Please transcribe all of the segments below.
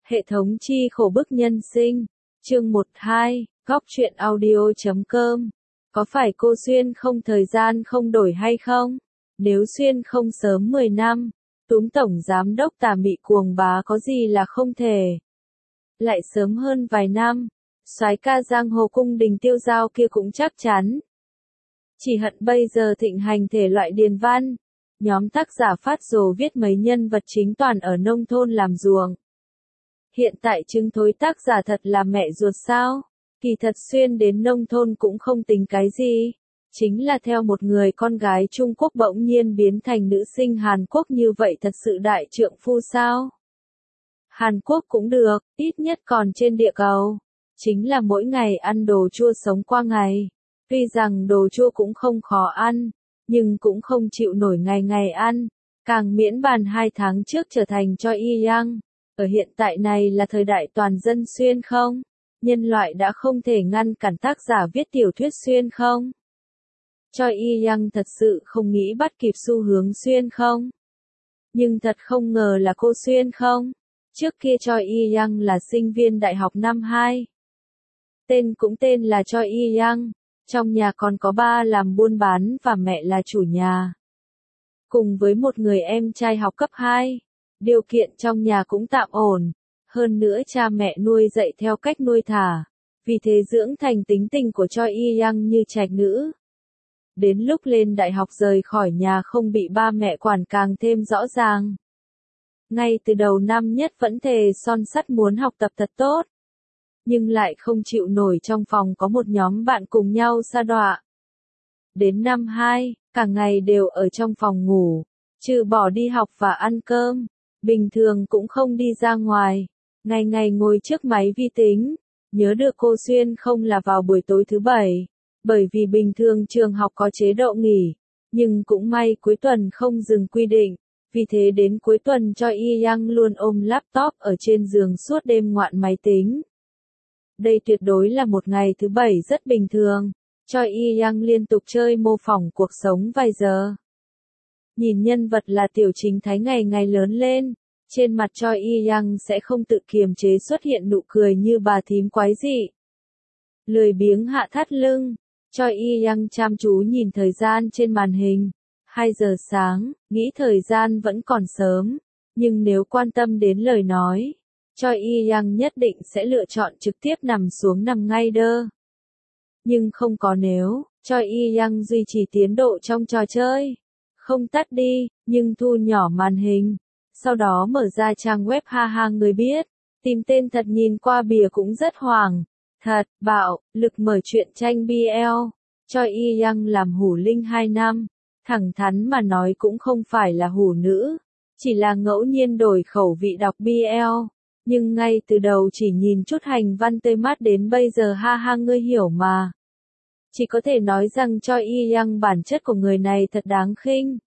Hệ thống chi khổ bức nhân sinh. Chương 12, góc truyện audio.com. Có phải cô Xuyên không thời gian không đổi hay không? Nếu Xuyên không sớm 10 năm, túm tổng giám đốc tà mị cuồng bá có gì là không thể. Lại sớm hơn vài năm, soái ca giang hồ cung đình tiêu dao kia cũng chắc chắn. Chỉ hận bây giờ thịnh hành thể loại điền văn. Nhóm tác giả phát rồ viết mấy nhân vật chính toàn ở nông thôn làm ruộng. Hiện tại chứng thối tác giả thật là mẹ ruột sao? Kỳ thật Xuyên đến nông thôn cũng không tính cái gì. Chính là theo một người con gái Trung Quốc bỗng nhiên biến thành nữ sinh Hàn Quốc như vậy thật sự đại trượng phu sao? Hàn Quốc cũng được, ít nhất còn trên địa cầu. Chính là mỗi ngày ăn đồ chua sống qua ngày. Tuy rằng đồ chua cũng không khó ăn, nhưng cũng không chịu nổi ngày ngày ăn. Càng miễn bàn 2 tháng trước trở thành cho y yang. Ở hiện tại này là thời đại toàn dân xuyên không? Nhân loại đã không thể ngăn cản tác giả viết tiểu thuyết xuyên không? Cho y yang thật sự không nghĩ bắt kịp xu hướng xuyên không? Nhưng thật không ngờ là cô xuyên không? Trước kia cho y yang là sinh viên đại học năm 2. Tên cũng tên là cho y yang. Trong nhà còn có ba làm buôn bán và mẹ là chủ nhà. Cùng với một người em trai học cấp 2. Điều kiện trong nhà cũng tạm ổn. Hơn nữa cha mẹ nuôi dạy theo cách nuôi thả. Vì thế dưỡng thành tính tình của Choi Y-young như trạch nữ. Đến lúc lên đại học rời khỏi nhà không bị ba mẹ quản càng thêm rõ ràng. Ngay từ đầu năm nhất vẫn thề son sắt muốn học tập thật tốt. Nhưng lại không chịu nổi trong phòng có một nhóm bạn cùng nhau sa đọa. Đến năm 2, cả ngày đều ở trong phòng ngủ. Trừ bỏ đi học và ăn cơm. Bình thường cũng không đi ra ngoài. Ngày ngày ngồi trước máy vi tính. Nhớ được cô Xuyên không là vào buổi tối thứ 7. Bởi vì bình thường trường học có chế độ nghỉ. Nhưng cũng may cuối tuần không dừng quy định. Vì thế đến cuối tuần cho Y Yang luôn ôm laptop ở trên giường suốt đêm ngoạn máy tính. Đây tuyệt đối là một ngày thứ 7 rất bình thường. Cho Y Yang liên tục chơi mô phỏng cuộc sống vài giờ. Nhìn nhân vật là Tiểu Chính Thái ngày ngày lớn lên. Trên mặt cho Y Yang sẽ không tự kiềm chế xuất hiện nụ cười như bà thím quái dị. Lười biếng hạ thắt lưng. Cho Y Yang chăm chú nhìn thời gian trên màn hình. 2 giờ sáng, nghĩ thời gian vẫn còn sớm. Nhưng nếu quan tâm đến lời nói, cho Y Yang nhất định sẽ lựa chọn trực tiếp nằm xuống nằm ngay đơ. Nhưng không có nếu, cho Y Yang duy trì tiến độ trong trò chơi. Không tắt đi, nhưng thu nhỏ màn hình. Sau đó mở ra trang web ha ha người biết. Tìm tên thật nhìn qua bìa cũng rất hoảng. Thật, bạo, lực mở truyện tranh BL. Cho Y Yang làm hủ linh 2 năm. Thẳng thắn mà nói cũng không phải là hủ nữ. Chỉ là ngẫu nhiên đổi khẩu vị đọc BL. Nhưng ngay từ đầu chỉ nhìn chút hành văn tươi mát đến bây giờ ha ha ngươi hiểu mà. Chỉ có thể nói rằng cho Y Yang bản chất của người này thật đáng khinh.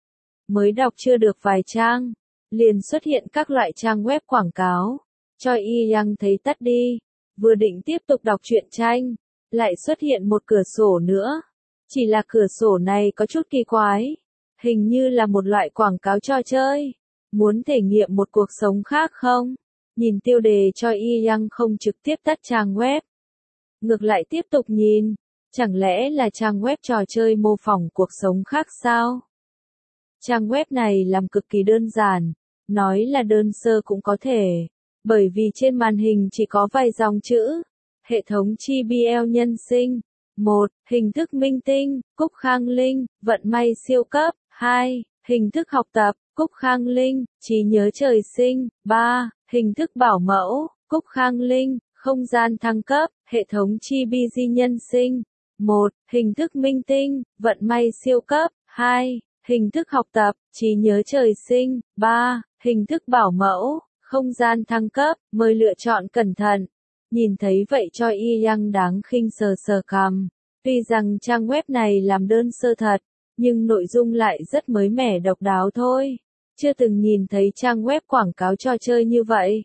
Mới đọc chưa được vài trang, liền xuất hiện các loại trang web quảng cáo. Cho Y Yang thấy tắt đi, vừa định tiếp tục đọc truyện tranh, lại xuất hiện một cửa sổ nữa. Chỉ là cửa sổ này có chút kỳ quái, hình như là một loại quảng cáo trò chơi. Muốn thể nghiệm một cuộc sống khác không? Nhìn tiêu đề cho Y Yang không trực tiếp tắt trang web. Ngược lại tiếp tục nhìn, chẳng lẽ là trang web trò chơi mô phỏng cuộc sống khác sao? Trang web này làm cực kỳ đơn giản, nói là đơn sơ cũng có thể, bởi vì trên màn hình chỉ có vài dòng chữ. Hệ thống chi BL nhân sinh. 1. Hình thức minh tinh, Cúc Khang Linh, vận may siêu cấp. 2. Hình thức học tập, Cúc Khang Linh, trí nhớ trời sinh. 3. Hình thức bảo mẫu, Cúc Khang Linh, không gian thăng cấp, hệ thống chi BG nhân sinh. 1. Hình thức minh tinh, vận may siêu cấp. 2. Hình thức học tập, trí nhớ trời sinh. 3. Hình thức bảo mẫu, không gian thăng cấp, mời lựa chọn cẩn thận. Nhìn thấy vậy cho Y Yang đáng khinh sờ sờ cằm. Tuy rằng trang web này làm đơn sơ thật, nhưng nội dung lại rất mới mẻ độc đáo thôi. Chưa từng nhìn thấy trang web quảng cáo trò chơi như vậy.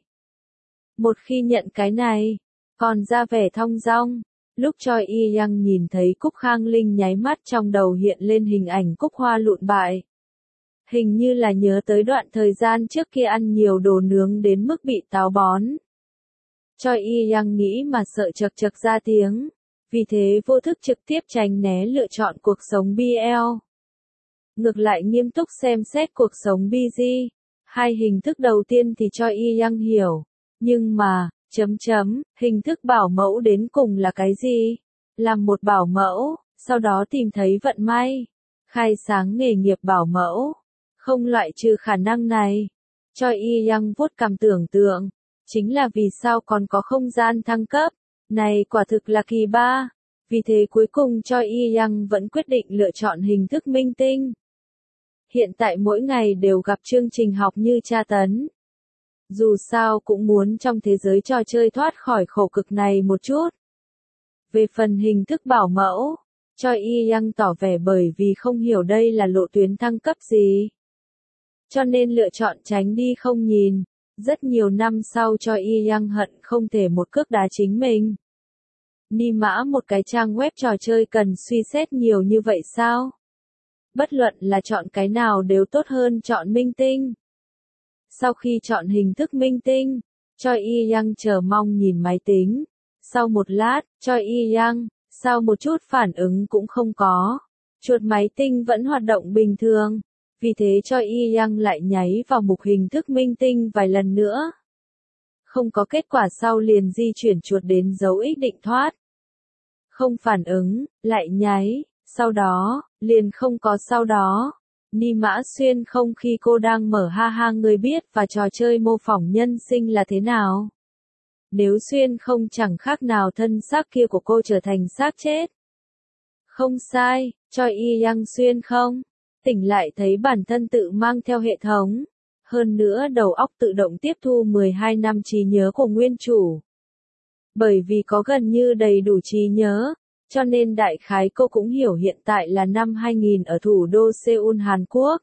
Một khi nhận cái này, còn ra vẻ thong dong. Lúc cho Y Yang nhìn thấy Cúc Khang Linh nháy mắt trong đầu hiện lên hình ảnh Cúc Hoa lụn bại. Hình như là nhớ tới đoạn thời gian trước kia ăn nhiều đồ nướng đến mức bị táo bón. Choi Yi-young nghĩ mà sợ chật chật ra tiếng, vì thế vô thức trực tiếp tránh né lựa chọn cuộc sống BL. Ngược lại nghiêm túc xem xét cuộc sống BG. Hai hình thức đầu tiên thì Choi Yi-young hiểu, nhưng mà, hình thức bảo mẫu đến cùng là cái gì? Làm một bảo mẫu, sau đó tìm thấy vận may, khai sáng nghề nghiệp bảo mẫu. Không loại trừ khả năng này. Choi Yi-young vuốt cằm tưởng tượng, chính là vì sao còn có không gian thăng cấp, này quả thực là kỳ ba. Vì thế cuối cùng Choi Yi-young vẫn quyết định lựa chọn hình thức minh tinh. Hiện tại mỗi ngày đều gặp chương trình học như tra tấn. Dù sao cũng muốn trong thế giới trò chơi thoát khỏi khổ cực này một chút. Về phần hình thức bảo mẫu, Choi Yi-young tỏ vẻ bởi vì không hiểu đây là lộ tuyến thăng cấp gì, cho nên lựa chọn tránh đi không nhìn. Rất nhiều năm sau Choi Yi-young hận không thể một cước đá chính mình. Ni mã một cái trang web trò chơi cần suy xét nhiều như vậy sao? Bất luận là chọn cái nào đều tốt hơn chọn minh tinh. Sau khi chọn hình thức minh tinh, Choi Yi-young chờ mong nhìn máy tính. Sau một lát, Choi Yi-young, sao một chút phản ứng cũng không có. Chuột máy tinh vẫn hoạt động bình thường. Vì thế Choi Yi-young lại nháy vào mục hình thức minh tinh vài lần nữa. Không có kết quả sau liền di chuyển chuột đến dấu X định thoát. Không phản ứng, lại nháy, sau đó, liền không có sau đó. Ni Mã Xuyên không khi cô đang mở ha ha người biết và trò chơi mô phỏng nhân sinh là thế nào. Nếu Xuyên không chẳng khác nào thân xác kia của cô trở thành xác chết. Không sai, Choi Yi-young Xuyên không. Tỉnh lại thấy bản thân tự mang theo hệ thống. Hơn nữa đầu óc tự động tiếp thu 12 năm trí nhớ của nguyên chủ. Bởi vì có gần như đầy đủ trí nhớ, cho nên đại khái cô cũng hiểu hiện tại là năm 2000 ở thủ đô Seoul Hàn Quốc.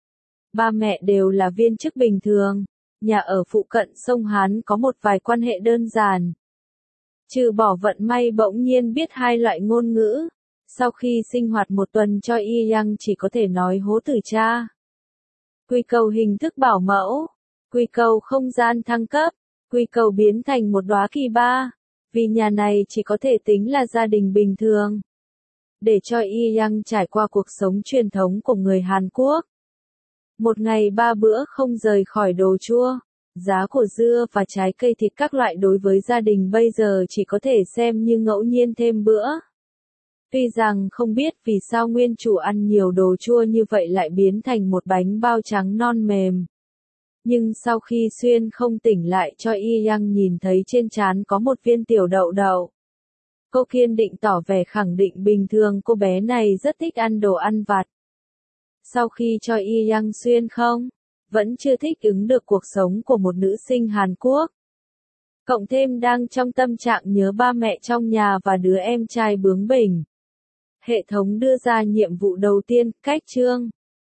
Ba mẹ đều là viên chức bình thường, nhà ở phụ cận sông Hán có một vài quan hệ đơn giản. Trừ bỏ vận may bỗng nhiên biết hai loại ngôn ngữ. Sau khi sinh hoạt một tuần Choi Yi-young chỉ có thể nói hố từ cha. Quy cầu hình thức bảo mẫu, quy cầu không gian thăng cấp, quy cầu biến thành một đóa kỳ ba, vì nhà này chỉ có thể tính là gia đình bình thường. Để Choi Yi-young trải qua cuộc sống truyền thống của người Hàn Quốc. Một ngày 3 bữa không rời khỏi đồ chua, giá của dưa và trái cây thịt các loại đối với gia đình bây giờ chỉ có thể xem như ngẫu nhiên thêm bữa. Tuy rằng không biết vì sao nguyên chủ ăn nhiều đồ chua như vậy lại biến thành một bánh bao trắng non mềm. Nhưng sau khi Xuyên không tỉnh lại Choi Yi-young nhìn thấy trên trán có một viên tiểu đậu đậu. Cô kiên định tỏ vẻ khẳng định bình thường cô bé này rất thích ăn đồ ăn vặt. Sau khi Choi Yi-young Xuyên không, vẫn chưa thích ứng được cuộc sống của một nữ sinh Hàn Quốc. Cộng thêm đang trong tâm trạng nhớ ba mẹ trong nhà và đứa em trai bướng bỉnh. Hệ thống đưa ra nhiệm vụ đầu tiên, cách chương.